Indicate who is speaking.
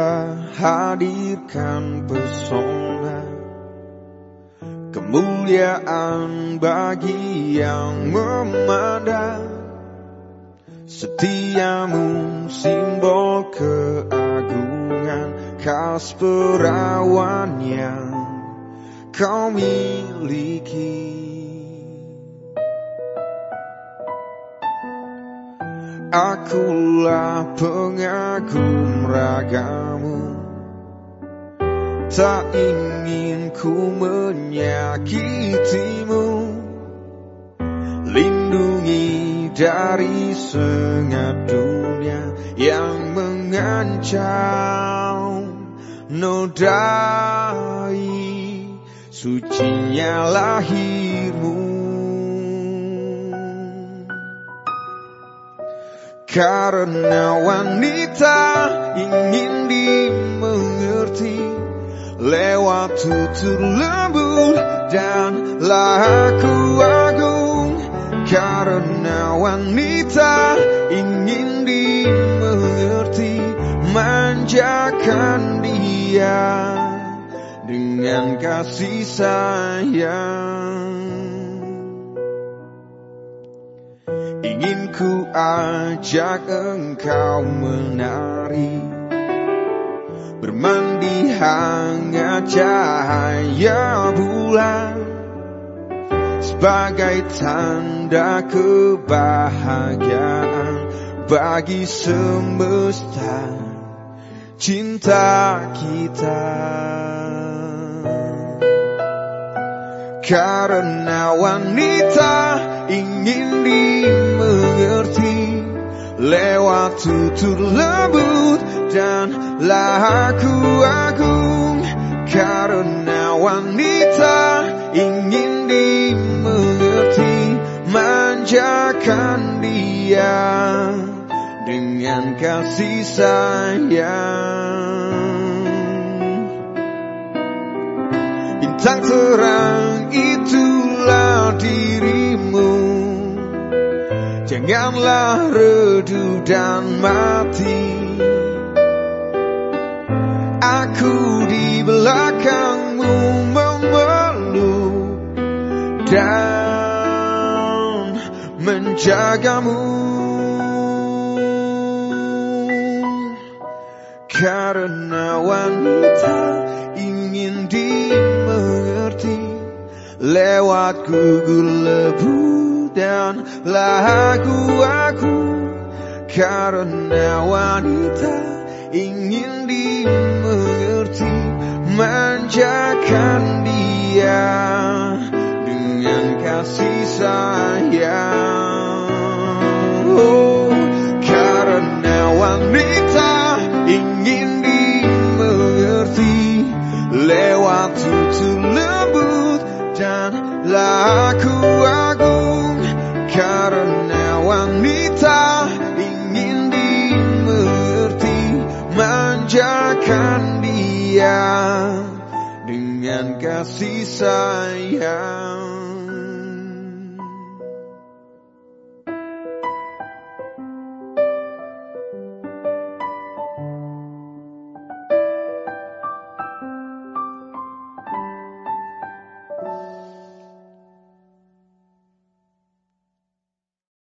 Speaker 1: hadirkan pesona kemuliaan bagi yang memandang. Setiamu simbol keagungan, khas perawan yang kau miliki. Akulah pengagum ragamu, tak ingin ku menyakitimu. Lindungi dari sengat dunia yang mengancam. Nodai sucinya lahirmu. Karena wanita ingin dimengerti lewat tutur lembut dan laku agung. Karena wanita ingin dimengerti, manjakan dia dengan kasih sayang. Ingin ku ajak engkau menari, bermandi hangat cahaya bulan, sebagai tanda kebahagiaan bagi semesta cinta kita. Karena wanita ingin dimengerti lewat tutur lembut dan laku agung. Karena wanita ingin dimengerti, manjakan dia dengan kasih sayang. Bintang terang itulah dirimu, janganlah redup dan mati. Aku di belakangmu memeluk dan menjagamu. Karena wanita ingin dimengerti lewat gugur lebu dan lagu aku. Karena wanita ingin dimengerti, manjakan dia dengan kasih sayang. Oh, karena wanita ingin dimengerti lewat tutur lembut dan laku agung. Karena wanita ingin dimengerti, manjakan dia dengan kasih sayang.